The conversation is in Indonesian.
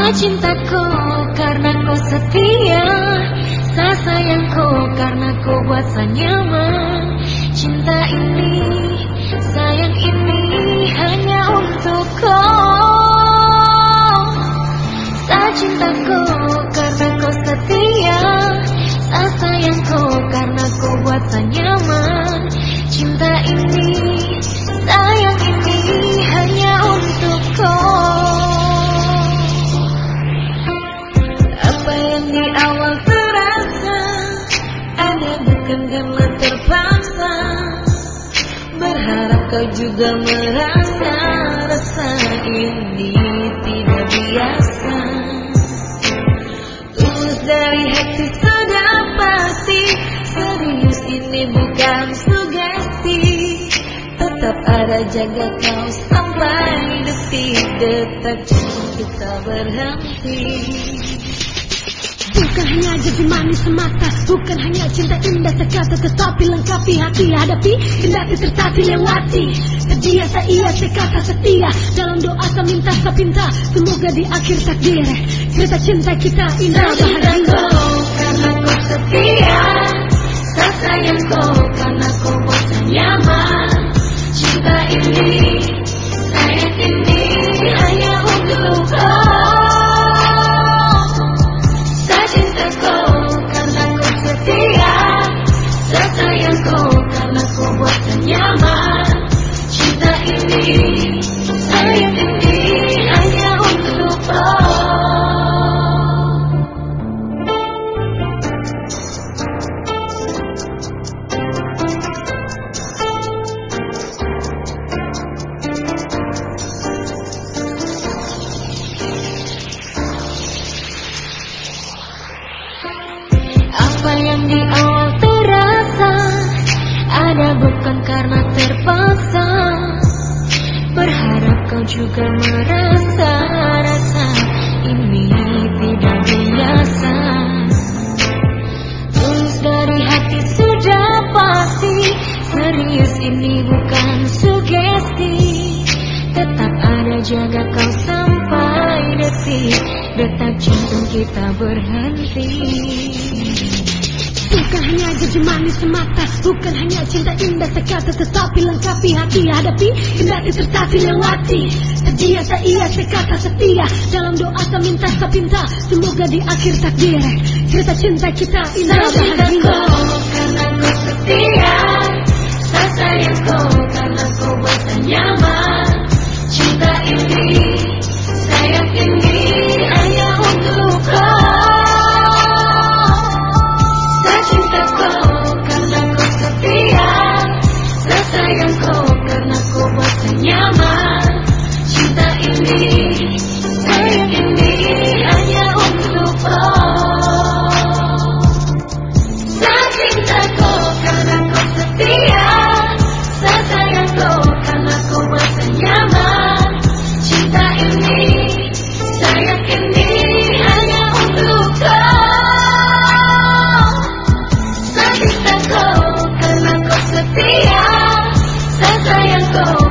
cintaku karena kau setia, saya sayangku karena kau buat saya nyaman. Cinta ini, sayang ini hanya untuk kau. Saya cintaku karena kau setia, saya sayangku karena kau buat saya nyaman. Cinta ini, sayang ini hanya untuk kau. Apa yang di awal terasa, ada bukan karena terpaksa. Berharap kau juga merasa, rasa ini tidak biasa. Tulus dari hati sudah pasti, serius ini bukan sugesti. Tetap ada jaga kau sampai detik-detik jantung kita berhenti. Bukan hanya janji manis semata, bukan hanya cinta indah sekata, tetapi lengkapi hati hadapi, kendati tertati lewati. Sedia saya kata setia, dalam doa saya minta saya pinta, semoga di akhir takdir cerita cinta kita indah bahagia. Karena kau setia, saya sayang kau karena kau buat saya nyaman. Cinta ini, sayang ini hanya untuk kau. Sayang ini hanya untuk apa yang di awal terasa, ada bukan karena terpaksa. Berharap kau juga merasa, rasa ini tidak biasa. Tulus dari hati sudah pasti, serius ini bukan sugesti. Tetap ada jaga kau sampai detik-detik jantung kita berhenti. Bukan hanya janji manis semata, bukan hanya cinta indah sekata, tetapi lengkapi hati hadapi, kendati tertati lewati. Sedia saya kata setia, dalam doa saya minta saya pinta, semoga di akhir takdir cerita cinta kita indah bahagia. Karena kau setia, saya sayang kau karena kau buat saya nyaman. Cinta ini, sayang ini hanya untuk kau. Sayang kau karena kau buat saya nyaman. Cinta ini, sayang ini hanya untuk kau. Saya cinta kau karena kau setia, saya sayang kau karena kau buat saya nyaman. Cinta ini, sayang ini hanya untuk kau. Saya cinta kau karena kau setia, sayang kau